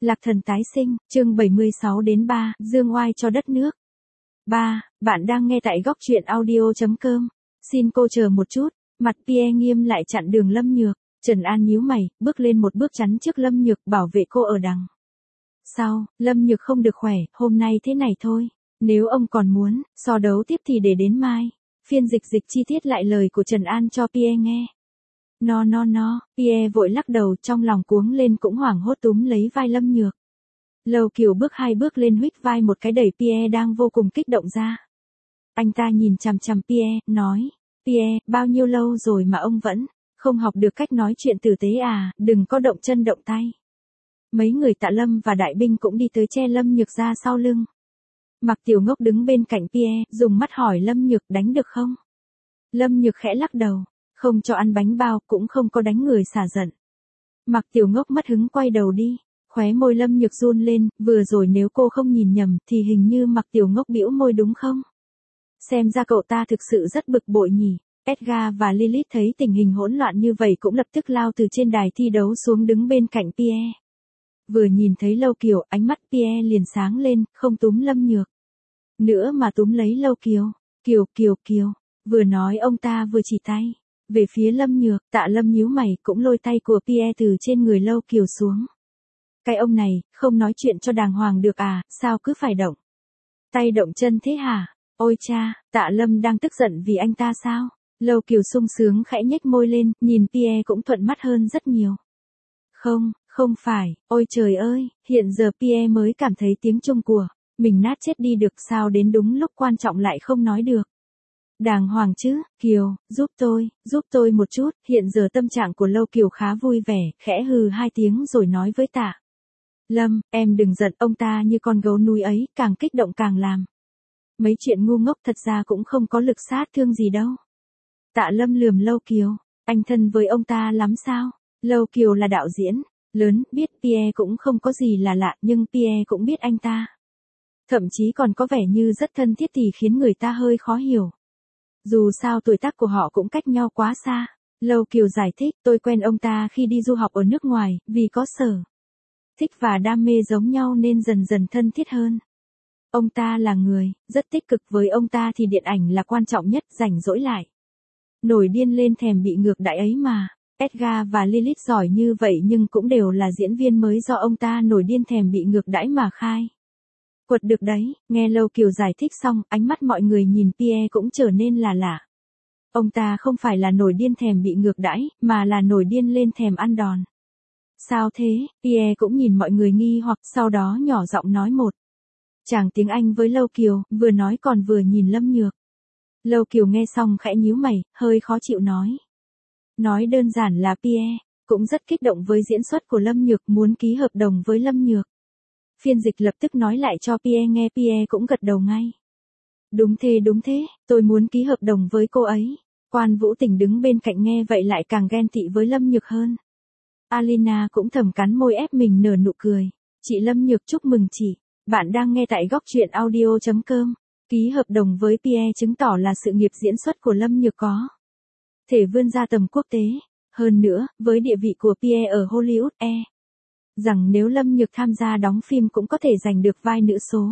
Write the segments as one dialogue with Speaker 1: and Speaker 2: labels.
Speaker 1: Lạc Thần tái sinh, chương 76 đến 3, dương oai cho đất nước. 3. Bạn đang nghe tại góc truyện audio.com. Xin cô chờ một chút, mặt Pierre nghiêm lại chặn đường Lâm Nhược. Trần An nhíu mày, bước lên một bước chắn trước Lâm Nhược, bảo vệ cô ở đằng sau. Lâm Nhược không được khỏe, hôm nay thế này thôi. Nếu ông còn muốn, so đấu tiếp thì để đến mai. Phiên dịch chi tiết lại lời của Trần An cho Pierre nghe. No, Pierre vội lắc đầu, trong lòng cuống lên cũng hoảng hốt túm lấy vai Lâm Nhược. Lâu Kiều bước 2 bước lên huých vai một cái đẩy Pierre đang vô cùng kích động ra. Anh ta nhìn chằm chằm Pierre, nói, Pierre, bao nhiêu lâu rồi mà ông vẫn không học được cách nói chuyện tử tế à, đừng có động chân động tay. Mấy người Tạ Lâm và Đại Binh cũng đi tới che Lâm Nhược ra sau lưng. Mạc Tiểu Ngốc đứng bên cạnh Pierre, dùng mắt hỏi Lâm Nhược đánh được không? Lâm Nhược khẽ lắc đầu. Không cho ăn bánh bao, cũng không có đánh người xả giận. Mạc Tiểu Ngốc mất hứng quay đầu đi, khóe môi Lâm Nhược run lên, vừa rồi nếu cô không nhìn nhầm thì hình như Mạc Tiểu Ngốc bĩu môi đúng không? Xem ra cậu ta thực sự rất bực bội nhỉ. Edgar và Lilith thấy tình hình hỗn loạn như vậy cũng lập tức lao từ trên đài thi đấu xuống đứng bên cạnh Pierre. Vừa nhìn thấy Lâu Kiều, ánh mắt Pierre liền sáng lên, không túm Lâm Nhược nữa mà túm lấy Lâu Kiều. Kiều. Vừa nói ông ta vừa chỉ tay về phía Lâm Nhược. Tạ Lâm nhíu mày, cũng lôi tay của Pierre từ trên người Lâu Kiều xuống. Cái ông này, không nói chuyện cho đàng hoàng được à, sao cứ phải động tay động chân thế hả? Ôi cha, Tạ Lâm đang tức giận vì anh ta sao? Lâu Kiều sung sướng khẽ nhếch môi lên, nhìn Pierre cũng thuận mắt hơn rất nhiều. Không phải, ôi trời ơi, hiện giờ Pierre mới cảm thấy tiếng Trung của mình nát chết đi được, sao đến đúng lúc quan trọng lại không nói được. Đàng hoàng chứ, Kiều, giúp tôi một chút. Hiện giờ tâm trạng của Lâu Kiều khá vui vẻ, khẽ hừ 2 tiếng rồi nói với Tạ Lâm, em đừng giận, ông ta như con gấu núi ấy, càng kích động càng làm mấy chuyện ngu ngốc, thật ra cũng không có lực sát thương gì đâu. Tạ Lâm lườm Lâu Kiều, anh thân với ông ta lắm sao? Lâu Kiều là đạo diễn lớn, biết Pierre cũng không có gì là lạ, nhưng Pierre cũng biết anh ta. Thậm chí còn có vẻ như rất thân thiết thì khiến người ta hơi khó hiểu. Dù sao tuổi tác của họ cũng cách nhau quá xa. Lâu Kiều giải thích, tôi quen ông ta khi đi du học ở nước ngoài, vì có sở thích và đam mê giống nhau nên dần dần thân thiết hơn. Ông ta là người rất tích cực, với ông ta thì điện ảnh là quan trọng nhất, rảnh rỗi lại nổi điên lên thèm bị ngược đãi ấy mà. Edgar và Lilith giỏi như vậy nhưng cũng đều là diễn viên mới do ông ta nổi điên thèm bị ngược đãi mà khai quật được đấy. Nghe Lâu Kiều giải thích xong, ánh mắt mọi người nhìn Pierre cũng trở nên là lạ. Ông ta không phải là nổi điên thèm bị ngược đãi, mà là nổi điên lên thèm ăn đòn. Sao thế? Pierre cũng nhìn mọi người nghi hoặc, sau đó nhỏ giọng nói một chàng tiếng Anh với Lâu Kiều, vừa nói còn vừa nhìn Lâm Nhược. Lâu Kiều nghe xong khẽ nhíu mày, hơi khó chịu nói đơn giản là Pierre cũng rất kích động với diễn xuất của Lâm Nhược, muốn ký hợp đồng với Lâm Nhược. Phiên dịch lập tức nói lại cho Pierre nghe, Pierre cũng gật đầu ngay. Đúng thế, tôi muốn ký hợp đồng với cô ấy. Quan Vũ Tình đứng bên cạnh nghe vậy lại càng ghen tị với Lâm Nhược hơn. Alina cũng thầm cắn môi ép mình nở nụ cười. Chị Lâm Nhược, chúc mừng chị. Bạn đang nghe tại góc truyện audio.com. Ký hợp đồng với Pierre chứng tỏ là sự nghiệp diễn xuất của Lâm Nhược có thể vươn ra tầm quốc tế. Hơn nữa, với địa vị của Pierre ở Hollywood, rằng nếu Lâm Nhược tham gia đóng phim cũng có thể giành được vai nữ số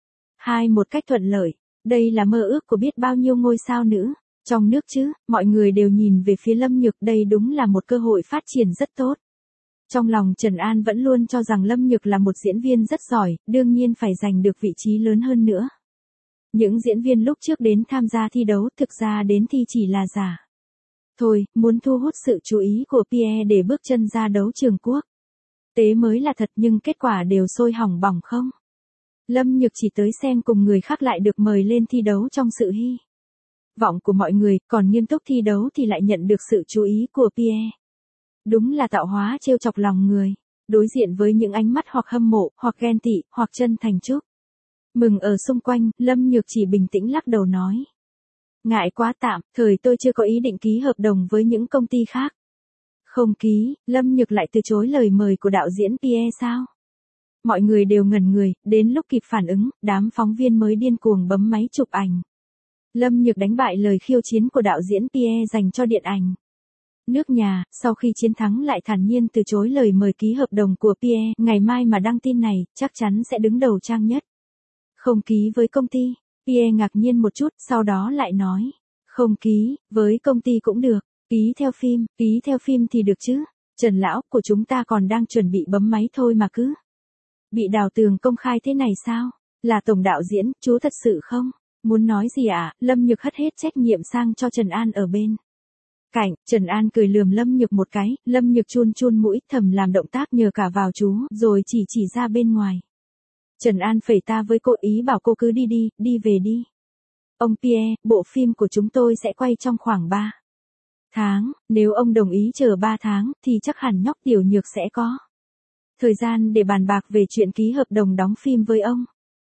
Speaker 1: 2 một cách thuận lợi. Đây là mơ ước của biết bao nhiêu ngôi sao nữ trong nước chứ. Mọi người đều nhìn về phía Lâm Nhược, đây đúng là một cơ hội phát triển rất tốt. Trong lòng Trần An vẫn luôn cho rằng Lâm Nhược là một diễn viên rất giỏi, đương nhiên phải giành được vị trí lớn hơn nữa. Những diễn viên lúc trước đến tham gia thi đấu thực ra đến thi chỉ là giả thôi, muốn thu hút sự chú ý của Pierre để bước chân ra đấu trường quốc tế mới là thật, nhưng kết quả đều sôi hỏng bỏng không. Lâm Nhược chỉ tới xem cùng người khác lại được mời lên thi đấu trong sự hy vọng của mọi người, còn nghiêm túc thi đấu thì lại nhận được sự chú ý của Pierre. Đúng là tạo hóa trêu chọc lòng người. Đối diện với những ánh mắt hoặc hâm mộ, hoặc ghen tị, hoặc chân thành chúc mừng ở xung quanh, Lâm Nhược chỉ bình tĩnh lắc đầu nói. Ngại quá, tạm thời tôi chưa có ý định ký hợp đồng với những công ty khác. Không ký, Lâm Nhược lại từ chối lời mời của đạo diễn Pierre sao? Mọi người đều ngẩn người, đến lúc kịp phản ứng, đám phóng viên mới điên cuồng bấm máy chụp ảnh. Lâm Nhược đánh bại lời khiêu chiến của đạo diễn Pierre dành cho điện ảnh. Nước nhà, sau khi chiến thắng lại thản nhiên từ chối lời mời ký hợp đồng của Pierre, ngày mai mà đăng tin này, chắc chắn sẽ đứng đầu trang nhất. Không ký với công ty, Pierre ngạc nhiên một chút, sau đó lại nói. Không ký, với công ty cũng được, ký theo phim thì được chứ. Trần lão của chúng ta còn đang chuẩn bị bấm máy thôi mà cứ. Bị đào tường công khai thế này sao? Là tổng đạo diễn, chú thật sự không? Muốn nói gì ạ? Lâm Nhược hất hết trách nhiệm sang cho Trần An ở bên cạnh. Trần An cười lườm Lâm Nhược một cái, Lâm Nhược chun chun mũi thầm làm động tác nhờ cả vào chú, rồi chỉ ra bên ngoài. Trần An phẩy ta với cô, ý bảo cô cứ đi về đi. Ông Pierre, bộ phim của chúng tôi sẽ quay trong khoảng 3 tháng, nếu ông đồng ý chờ 3 tháng, thì chắc hẳn nhóc Tiểu Nhược sẽ có thời gian để bàn bạc về chuyện ký hợp đồng đóng phim với ông.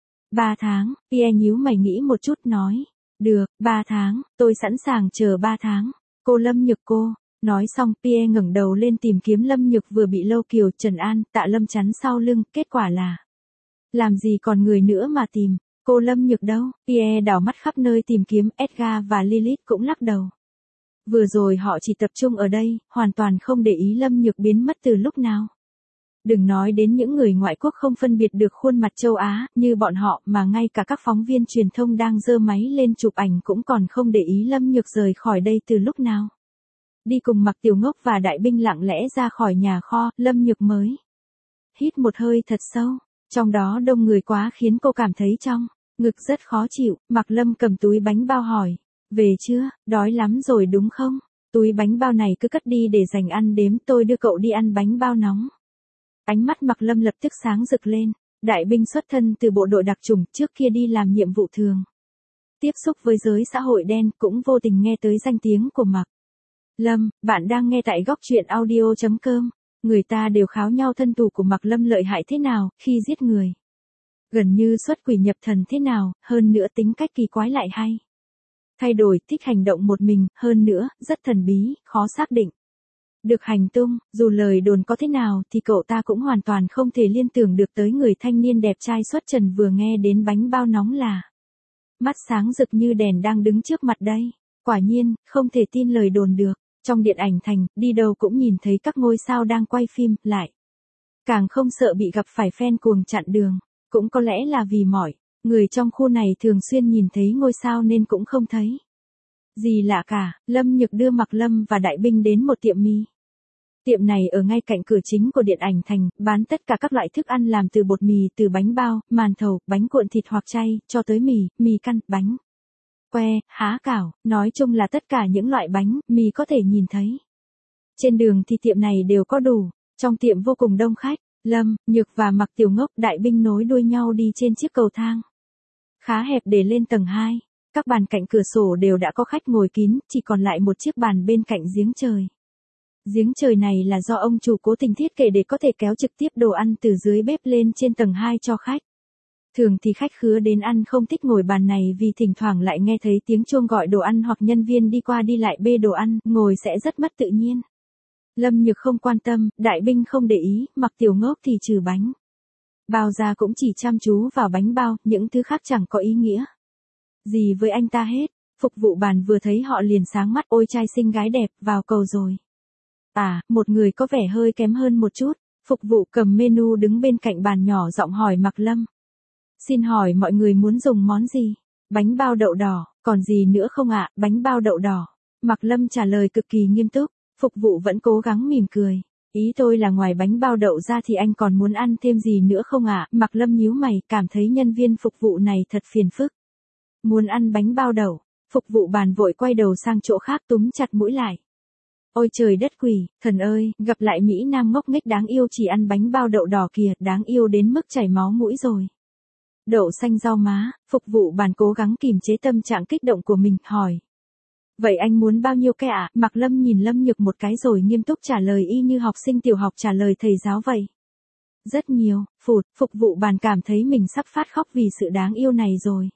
Speaker 1: 3 tháng, Pierre nhíu mày nghĩ một chút nói. Được, 3 tháng, tôi sẵn sàng chờ 3 tháng. Cô Lâm Nhược cô. Nói xong Pierre ngẩng đầu lên tìm kiếm Lâm Nhược vừa bị Lâu Kiều, Trần An, Tạ Lâm chắn sau lưng, kết quả là. Làm gì còn người nữa mà tìm, cô Lâm Nhược đâu, Pierre đảo mắt khắp nơi tìm kiếm, Edgar và Lilith cũng lắc đầu. Vừa rồi họ chỉ tập trung ở đây, hoàn toàn không để ý Lâm Nhược biến mất từ lúc nào. Đừng nói đến những người ngoại quốc không phân biệt được khuôn mặt châu Á, như bọn họ, mà ngay cả các phóng viên truyền thông đang giơ máy lên chụp ảnh cũng còn không để ý Lâm Nhược rời khỏi đây từ lúc nào. Đi cùng Mạc Tiểu Ngốc và Đại Binh lặng lẽ ra khỏi nhà kho, Lâm Nhược mới hít một hơi thật sâu, trong đó đông người quá khiến cô cảm thấy trong ngực rất khó chịu. Mạc Lâm cầm túi bánh bao hỏi, về chưa, đói lắm rồi đúng không? Túi bánh bao này cứ cất đi để dành ăn đếm, tôi đưa cậu đi ăn bánh bao nóng. Ánh mắt Mạc Lâm lập tức sáng rực lên. Đại Binh xuất thân từ bộ đội đặc chủng, trước kia đi làm nhiệm vụ thường. Tiếp xúc với giới xã hội đen, cũng vô tình nghe tới danh tiếng của Mạc Lâm. Bạn đang nghe tại góc truyện audio.com. Người ta đều kháo nhau thân thủ của Mạc Lâm lợi hại thế nào, khi giết người. Gần như xuất quỷ nhập thần thế nào, hơn nữa tính cách kỳ quái lại hay. Thay đổi, thích hành động một mình, hơn nữa, rất thần bí, khó xác định được hành tung. Dù lời đồn có thế nào thì cậu ta cũng hoàn toàn không thể liên tưởng được tới người thanh niên đẹp trai xuất trần vừa nghe đến bánh bao nóng là mắt sáng rực như đèn đang đứng trước mặt đây. Quả nhiên, không thể tin lời đồn được. Trong điện ảnh thành, đi đâu cũng nhìn thấy các ngôi sao đang quay phim, lại càng không sợ bị gặp phải fan cuồng chặn đường. Cũng có lẽ là vì mọi người trong khu này thường xuyên nhìn thấy ngôi sao nên cũng không thấy gì lạ cả. Lâm Nhược đưa Mạc Lâm và Đại Binh đến một tiệm mì. Tiệm này ở ngay cạnh cửa chính của điện ảnh thành, bán tất cả các loại thức ăn làm từ bột mì, từ bánh bao, màn thầu, bánh cuộn thịt hoặc chay, cho tới mì căn, bánh que, há cảo, nói chung là tất cả những loại bánh, mì có thể nhìn thấy. Trên đường thì tiệm này đều có đủ. Trong tiệm vô cùng đông khách. Lâm Nhược và Mạc Tiểu Ngốc, Đại Binh nối đuôi nhau đi trên chiếc cầu thang khá hẹp để lên tầng 2. Các bàn cạnh cửa sổ đều đã có khách ngồi kín, chỉ còn lại một chiếc bàn bên cạnh giếng trời. Giếng trời này là do ông chủ cố tình thiết kế để có thể kéo trực tiếp đồ ăn từ dưới bếp lên trên tầng 2 cho khách. Thường thì khách khứa đến ăn không thích ngồi bàn này vì thỉnh thoảng lại nghe thấy tiếng chuông gọi đồ ăn hoặc nhân viên đi qua đi lại bê đồ ăn, ngồi sẽ rất mất tự nhiên. Lâm Nhược không quan tâm, Đại Binh không để ý, Mạc Tiểu Ngốc thì trừ bánh bao ra cũng chỉ chăm chú vào bánh bao, những thứ khác chẳng có ý nghĩa gì với anh ta hết. Phục vụ bàn vừa thấy họ liền sáng mắt, ôi trai xinh gái đẹp, vào cầu rồi. À, một người có vẻ hơi kém hơn một chút. Phục vụ cầm menu đứng bên cạnh bàn nhỏ giọng hỏi Mạc Lâm. Xin hỏi mọi người muốn dùng món gì? Bánh bao đậu đỏ, còn gì nữa không ạ? Bánh bao đậu đỏ. Mạc Lâm trả lời cực kỳ nghiêm túc. Phục vụ vẫn cố gắng mỉm cười. Ý tôi là ngoài bánh bao đậu ra thì anh còn muốn ăn thêm gì nữa không ạ? Mạc Lâm nhíu mày, cảm thấy nhân viên phục vụ này thật phiền phức. Muốn ăn bánh bao đậu. Phục vụ bàn vội quay đầu sang chỗ khác túm chặt mũi lại. Ôi trời đất quỷ, thần ơi, gặp lại Mỹ Nam ngốc nghếch đáng yêu chỉ ăn bánh bao đậu đỏ kìa, đáng yêu đến mức chảy máu mũi rồi. Đậu xanh rau má, phục vụ bàn cố gắng kìm chế tâm trạng kích động của mình, hỏi. Vậy anh muốn bao nhiêu cái ạ? Mạc Lâm nhìn Lâm Nhược một cái rồi nghiêm túc trả lời y như học sinh tiểu học trả lời thầy giáo vậy. Rất nhiều, phục vụ bàn cảm thấy mình sắp phát khóc vì sự đáng yêu này rồi.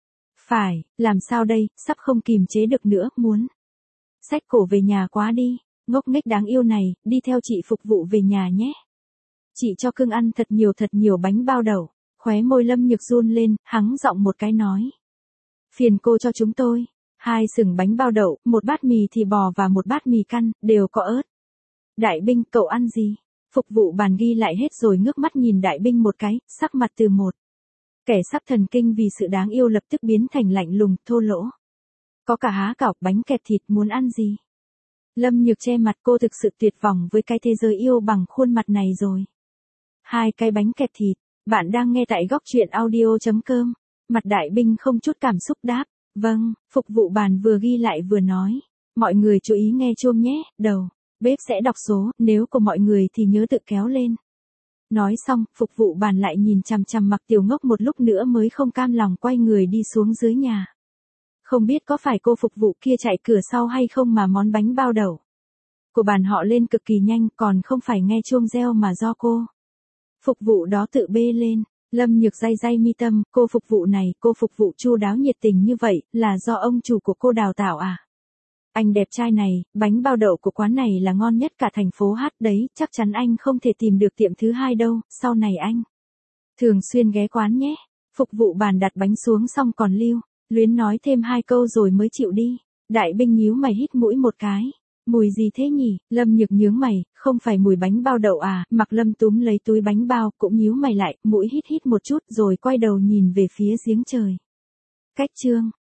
Speaker 1: Phải, làm sao đây, sắp không kìm chế được nữa, muốn xách cổ về nhà quá đi, ngốc nghếch đáng yêu này, đi theo chị phục vụ về nhà nhé. Chị cho cưng ăn thật nhiều bánh bao đậu. Khóe môi Lâm Nhược run lên, hắng giọng một cái nói. Phiền cô cho chúng tôi. 2 sừng bánh bao đậu, 1 bát mì thịt bò và 1 bát mì căn, đều có ớt. Đại Binh, cậu ăn gì? Phục vụ bàn ghi lại hết rồi ngước mắt nhìn Đại Binh một cái, sắc mặt từ một kẻ sắp thần kinh vì sự đáng yêu lập tức biến thành lạnh lùng, thô lỗ. Có cả há cảo, bánh kẹp thịt, muốn ăn gì? Lâm Nhược che mặt, cô thực sự tuyệt vọng với cái thế giới yêu bằng khuôn mặt này rồi. 2 cái bánh kẹp thịt, bạn đang nghe tại góc truyện audio.com. Mặt Đại Binh không chút cảm xúc đáp, vâng, phục vụ bàn vừa ghi lại vừa nói. Mọi người chú ý nghe chuông nhé, đầu bếp sẽ đọc số, nếu của mọi người thì nhớ tự kéo lên. Nói xong, phục vụ bàn lại nhìn chằm chằm Mặc Tiểu Ngốc một lúc nữa mới không cam lòng quay người đi xuống dưới nhà. Không biết có phải cô phục vụ kia chạy cửa sau hay không mà món bánh bao đậu của bàn họ lên cực kỳ nhanh, còn không phải nghe chuông reo mà do cô phục vụ đó tự bê lên. Lâm Nhược day day mi tâm, cô phục vụ này, cô phục vụ chu đáo nhiệt tình như vậy, là do ông chủ của cô đào tạo à? Anh đẹp trai này, bánh bao đậu của quán này là ngon nhất cả thành phố Hát đấy, chắc chắn anh không thể tìm được tiệm thứ hai đâu, sau này anh thường xuyên ghé quán nhé. Phục vụ bàn đặt bánh xuống xong còn lưu luyến nói thêm 2 câu rồi mới chịu đi. Đại Binh nhíu mày hít mũi một cái. Mùi gì thế nhỉ? Lâm Nhược nhướng mày, không phải mùi bánh bao đậu à? Mặc Lâm túm lấy túi bánh bao, cũng nhíu mày lại, mũi hít hít một chút rồi quay đầu nhìn về phía giếng trời. Cách chương